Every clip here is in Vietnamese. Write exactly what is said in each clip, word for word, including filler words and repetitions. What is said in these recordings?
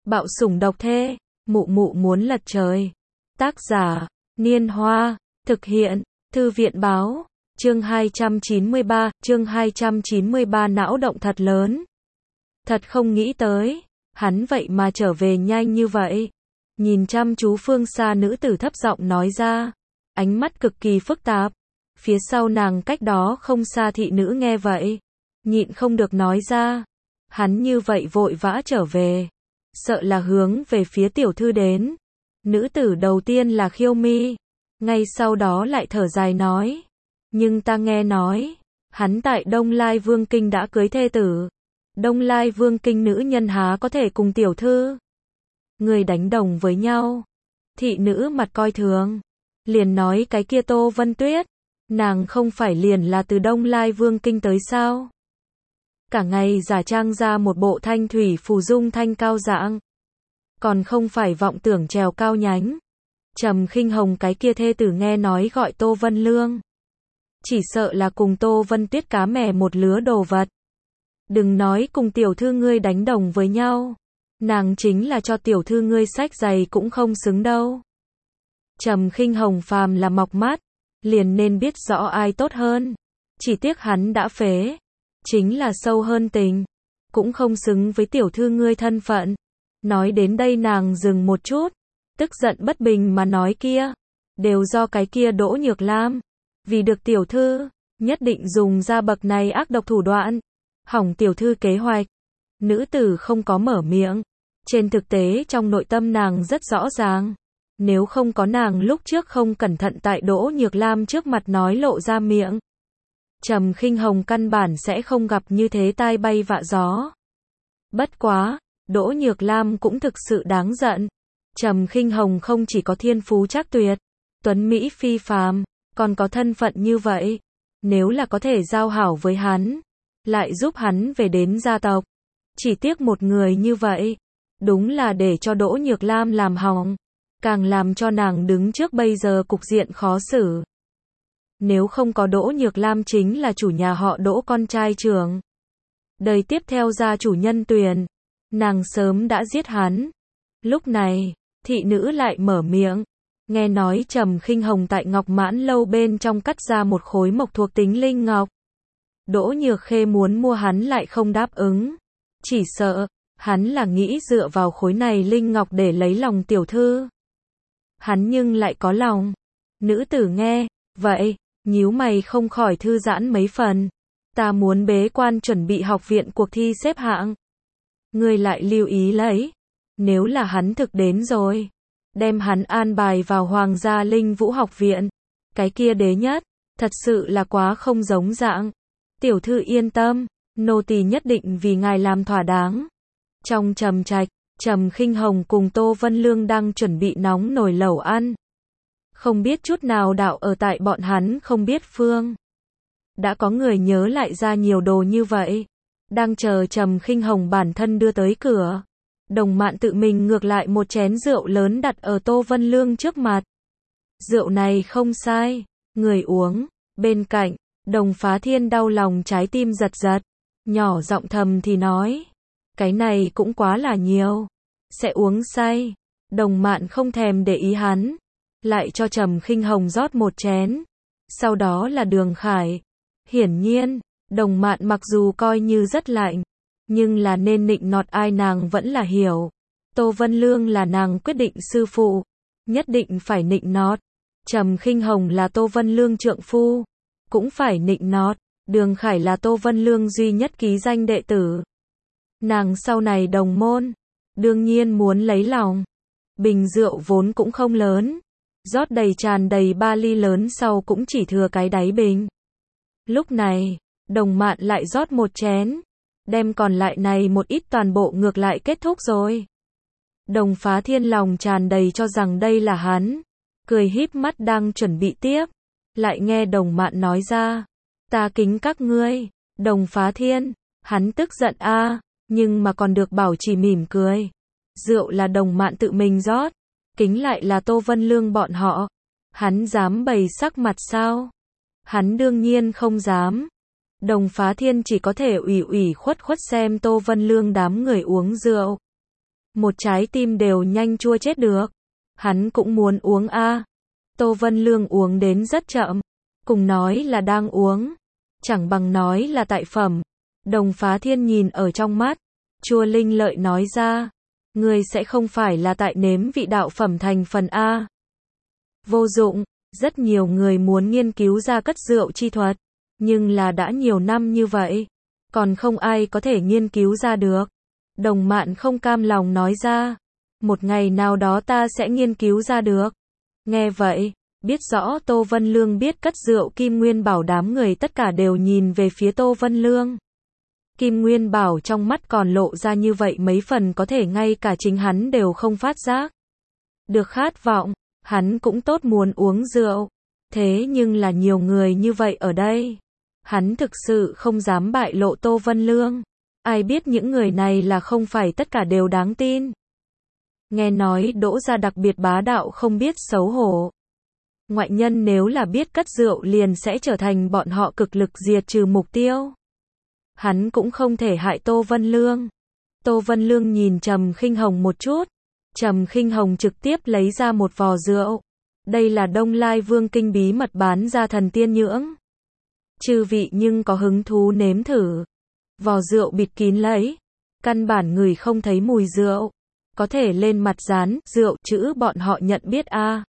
Bạo sủng độc thê, mụ mụ muốn lật trời. Tác giả, Niên Hoa, thực hiện, Thư viện Báo, chương hai trăm chín mươi ba, chương hai trăm chín mươi ba não động thật lớn. Thật không nghĩ tới, hắn vậy mà trở về nhanh như vậy. Nhìn chăm chú phương xa nữ tử thấp giọng nói ra, ánh mắt cực kỳ phức tạp. Phía sau nàng cách đó không xa thị nữ nghe vậy, nhịn không được nói ra, hắn như vậy vội vã trở về, sợ là hướng về phía tiểu thư đến. Nữ tử đầu tiên là Khiêu Mi, ngay sau đó lại thở dài nói, nhưng ta nghe nói, hắn tại Đông Lai Vương Kinh đã cưới thê tử. Đông Lai Vương Kinh nữ nhân há có thể cùng tiểu thư người đánh đồng với nhau. Thị nữ mặt coi thường, liền nói cái kia Tô Vân Tuyết, nàng không phải liền là từ Đông Lai Vương Kinh tới sao? Cả ngày giả trang ra một bộ thanh thủy phù dung thanh cao dạng, còn không phải vọng tưởng trèo cao nhánh. Trầm Khinh Hồng cái kia thê tử nghe nói gọi Tô Vân Lương, chỉ sợ là cùng Tô Vân Tuyết cá mè một lứa đồ vật. Đừng nói cùng tiểu thư ngươi đánh đồng với nhau, nàng chính là cho tiểu thư ngươi sách giày cũng không xứng đâu. Trầm Khinh Hồng phàm là mọc mắt, liền nên biết rõ ai tốt hơn. Chỉ tiếc hắn đã phế, chính là sâu hơn tình, cũng không xứng với tiểu thư ngươi thân phận. Nói đến đây nàng dừng một chút, tức giận bất bình mà nói kia, đều do cái kia Đỗ Nhược Lam, vì được tiểu thư, nhất định dùng ra bậc này ác độc thủ đoạn, hỏng tiểu thư kế hoạch. Nữ tử không có mở miệng, trên thực tế trong nội tâm nàng rất rõ ràng, nếu không có nàng lúc trước không cẩn thận tại Đỗ Nhược Lam trước mặt nói lộ ra miệng, Trầm Khinh Hồng căn bản sẽ không gặp như thế tai bay vạ gió. Bất quá, Đỗ Nhược Lam cũng thực sự đáng giận. Trầm Khinh Hồng không chỉ có thiên phú trác tuyệt, tuấn mỹ phi phàm, còn có thân phận như vậy. Nếu là có thể giao hảo với hắn, lại giúp hắn về đến gia tộc, chỉ tiếc một người như vậy, đúng là để cho Đỗ Nhược Lam làm hỏng, càng làm cho nàng đứng trước bây giờ cục diện khó xử. Nếu không có Đỗ Nhược Lam chính là chủ nhà họ Đỗ con trai trưởng, đời tiếp theo gia chủ Nhân Tuyền, nàng sớm đã giết hắn. Lúc này, thị nữ lại mở miệng, nghe nói Trầm Khinh Hồng tại Ngọc Mãn lâu bên trong cắt ra một khối mộc thuộc tính linh ngọc. Đỗ Nhược Khê muốn mua hắn lại không đáp ứng, chỉ sợ hắn là nghĩ dựa vào khối này linh ngọc để lấy lòng tiểu thư. Hắn nhưng lại có lòng. Nữ tử nghe vậy, nhíu mày không khỏi thư giãn mấy phần. Ta muốn bế quan chuẩn bị học viện cuộc thi xếp hạng, ngươi lại lưu ý lấy, nếu là hắn thực đến rồi, đem hắn an bài vào Hoàng gia Linh Vũ học viện. Cái kia đế nhất, thật sự là quá không giống dạng. Tiểu thư yên tâm, nô tỳ nhất định vì ngài làm thỏa đáng. Trong trầm trạch, Trầm Khinh Hồng cùng Tô Vân Lương đang chuẩn bị nóng nồi lẩu ăn. Không biết chút nào đạo ở tại bọn hắn không biết phương. Đã có người nhớ lại ra nhiều đồ như vậy, đang chờ Trầm Khinh Hồng bản thân đưa tới cửa. Đồng Mạn tự mình ngược lại một chén rượu lớn đặt ở Tô Vân Lương trước mặt. Rượu này không sai, người uống. Bên cạnh, Đồng Phá Thiên đau lòng trái tim giật giật, nhỏ giọng thầm thì nói, cái này cũng quá là nhiều, sẽ uống say. Đồng Mạn không thèm để ý hắn, lại cho Trầm Khinh Hồng rót một chén. Sau đó là Đường Khải. Hiển nhiên, Đồng Mạn mặc dù coi như rất lạnh, nhưng là nên nịnh nọt ai nàng vẫn là hiểu. Tô Vân Lương là nàng quyết định sư phụ, nhất định phải nịnh nọt. Trầm Khinh Hồng là Tô Vân Lương trượng phu, cũng phải nịnh nọt. Đường Khải là Tô Vân Lương duy nhất ký danh đệ tử, nàng sau này đồng môn, đương nhiên muốn lấy lòng. Bình rượu vốn cũng không lớn, rót đầy tràn đầy ba ly lớn sau cũng chỉ thừa cái đáy bình. Lúc này, Đồng Mạn lại rót một chén, đem còn lại này một ít toàn bộ ngược lại kết thúc rồi. Đồng Phá Thiên lòng tràn đầy cho rằng đây là hắn, cười híp mắt đang chuẩn bị tiếp, lại nghe Đồng Mạn nói ra, ta kính các ngươi. Đồng Phá Thiên, hắn tức giận a, nhưng mà còn được bảo trì mỉm cười. Rượu là Đồng Mạn tự mình rót, kính lại là Tô Vân Lương bọn họ, hắn dám bày sắc mặt sao? Hắn đương nhiên không dám. Đồng Phá Thiên chỉ có thể ủy ủy khuất khuất xem Tô Vân Lương đám người uống rượu. một trái tim đều nhanh chua chết được. Hắn cũng muốn uống a. Tô Vân Lương uống đến rất chậm, cùng nói là đang uống, chẳng bằng nói là tại phẩm. Đồng Phá Thiên nhìn ở trong mắt, chua linh lợi nói ra, ngươi sẽ không phải là tại nếm vị đạo phẩm thành phần a. Vô dụng, rất nhiều người muốn nghiên cứu ra cất rượu chi thuật, nhưng là đã nhiều năm như vậy, còn không ai có thể nghiên cứu ra được. Đồng Mạn không cam lòng nói ra, một ngày nào đó ta sẽ nghiên cứu ra được. Nghe vậy, biết rõ Tô Vân Lương biết cất rượu Kim Nguyên Bảo, đám người tất cả đều nhìn về phía Tô Vân Lương. Kim Nguyên Bảo trong mắt còn lộ ra như vậy mấy phần có thể ngay cả chính hắn đều không phát giác. Được khát vọng, hắn cũng tốt muốn uống rượu. Thế nhưng là nhiều người như vậy ở đây. Hắn thực sự không dám bại lộ Tô Vân Lương. Ai biết những người này là không phải tất cả đều đáng tin. Nghe nói Đỗ gia đặc biệt bá đạo không biết xấu hổ. Ngoại nhân nếu là biết cất rượu liền sẽ trở thành bọn họ cực lực diệt trừ mục tiêu. Hắn cũng không thể hại Tô Vân Lương. Tô Vân Lương nhìn Trầm Khinh Hồng một chút. Trầm Khinh Hồng trực tiếp lấy ra một vò rượu. Đây là Đông Lai Vương kinh bí mật bán ra thần tiên nhưỡng. Chư vị nhưng có hứng thú nếm thử. Vò rượu bịt kín lấy. Căn bản người không thấy mùi rượu. Có thể lên mặt dán rượu chữ bọn họ nhận biết a. À.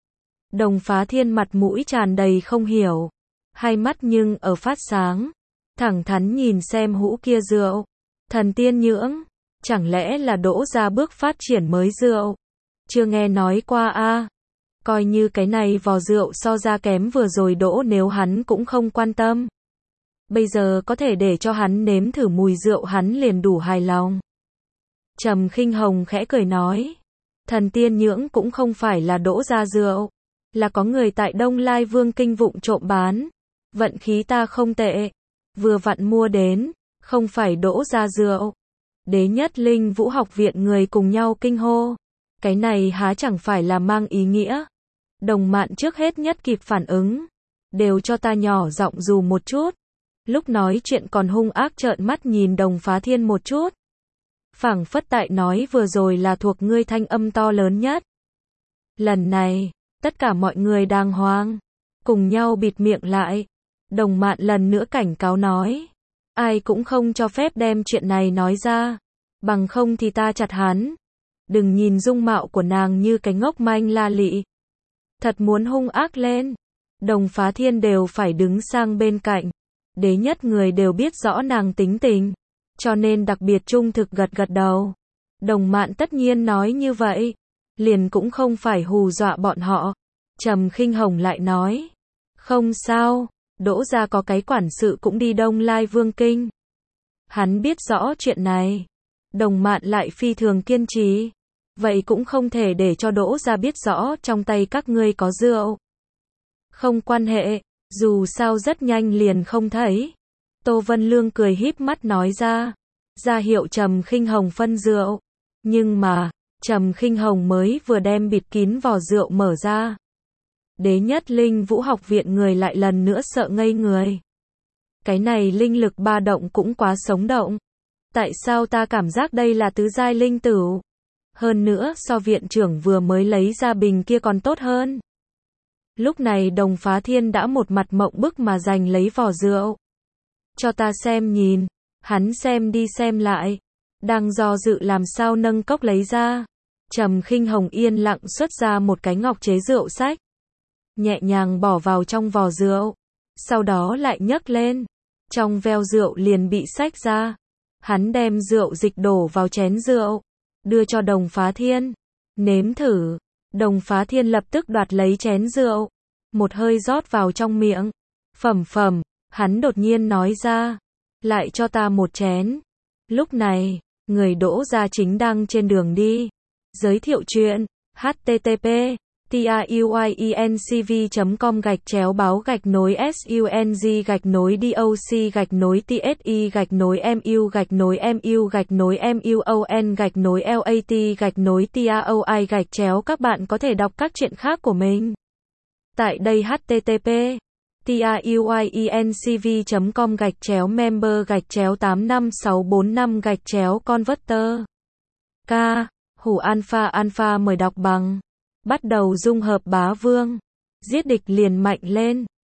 Đồng Phá Thiên mặt mũi tràn đầy không hiểu. Hai mắt nhưng ở phát sáng. Thẳng thắn nhìn xem hũ kia rượu. Thần tiên nhưỡng. Chẳng lẽ là Đỗ gia bước phát triển mới rượu? Chưa nghe nói qua a. À. Coi như cái này vò rượu so ra kém vừa rồi Đỗ nếu hắn cũng không quan tâm. Bây giờ có thể để cho hắn nếm thử mùi rượu hắn liền đủ hài lòng. Trầm Khinh Hồng khẽ cười nói. Thần tiên nhưỡng cũng không phải là Đỗ gia rượu. Là có người tại Đông Lai Vương kinh vụng trộm bán. Vận khí ta không tệ. Vừa vặn mua đến. Không phải Đỗ gia rượu. Đế Nhất Linh Vũ học viện người cùng nhau kinh hô. Cái này há chẳng phải là mang ý nghĩa. Đồng Mạn trước hết nhất kịp phản ứng. Đều cho ta nhỏ giọng dù một chút. Lúc nói chuyện còn hung ác trợn mắt nhìn Đồng Phá Thiên một chút. Phảng phất tại nói vừa rồi là thuộc ngươi thanh âm to lớn nhất. Lần này, tất cả mọi người đang hoang. Cùng nhau bịt miệng lại. Đồng Mạn lần nữa cảnh cáo nói. Ai cũng không cho phép đem chuyện này nói ra. Bằng không thì ta chặt hắn. Đừng nhìn dung mạo của nàng như cái ngốc manh la lị. Thật muốn hung ác lên. Đồng Phá Thiên đều phải đứng sang bên cạnh. Đế nhất người đều biết rõ nàng tính tình. Cho nên đặc biệt trung thực gật gật đầu. Đồng Mạn tất nhiên nói như vậy. Liền cũng không phải hù dọa bọn họ. Trầm Khinh Hồng lại nói. Không sao. Đỗ gia có cái quản sự cũng đi Đông Lai Vương kinh. Hắn biết rõ chuyện này. Đồng Mạn lại phi thường kiên trì. Vậy cũng không thể để cho Đỗ gia biết rõ trong tay các ngươi có rượu. Không quan hệ, dù sao rất nhanh liền không thấy. Tô Vân Lương cười híp mắt nói ra. Ra hiệu Trầm Khinh Hồng phân rượu. Nhưng mà, Trầm Khinh Hồng mới vừa đem bịt kín vò rượu mở ra. Đế Nhất Linh Vũ học viện người lại lần nữa sợ ngây người. Cái này linh lực ba động cũng quá sống động. Tại sao ta cảm giác đây là tứ giai linh tửu? Hơn nữa so viện trưởng vừa mới lấy ra bình kia còn tốt hơn. Lúc này Đồng Phá Thiên đã một mặt mộng bức mà giành lấy vò rượu. Cho ta xem nhìn. Hắn xem đi xem lại. Đang do dự làm sao nâng cốc lấy ra. Trầm Khinh Hồng yên lặng xuất ra một cái ngọc chế rượu sách. Nhẹ nhàng bỏ vào trong vò rượu. Sau đó lại nhấc lên. Trong veo rượu liền bị xách ra. Hắn đem rượu dịch đổ vào chén rượu. Đưa cho Đồng Phá Thiên. Nếm thử. Đồng Phá Thiên lập tức đoạt lấy chén rượu. Một hơi rót vào trong miệng. Phẩm phẩm. Hắn đột nhiên nói ra. Lại cho ta một chén. Lúc này, người Đỗ gia chính đang trên đường đi. Giới thiệu chuyện. H T T P TAUIENCV chấm com gạch chéo báo gạch nối SUNG gạch nối DOC gạch nối TSI gạch nối MU gạch nối MU gạch nối MUON gạch nối LAT gạch nối TAOI gạch chéo. Các bạn có thể đọc các chuyện khác của mình. Tại đây H T T P TAUIENCV chấm com gạch chéo member gạch chéo tám năm sáu bốn năm gạch chéo converter. K Hủ Alpha Alpha mời đọc bằng. Bắt đầu dung hợp bá vương. Giết địch liền mạnh lên.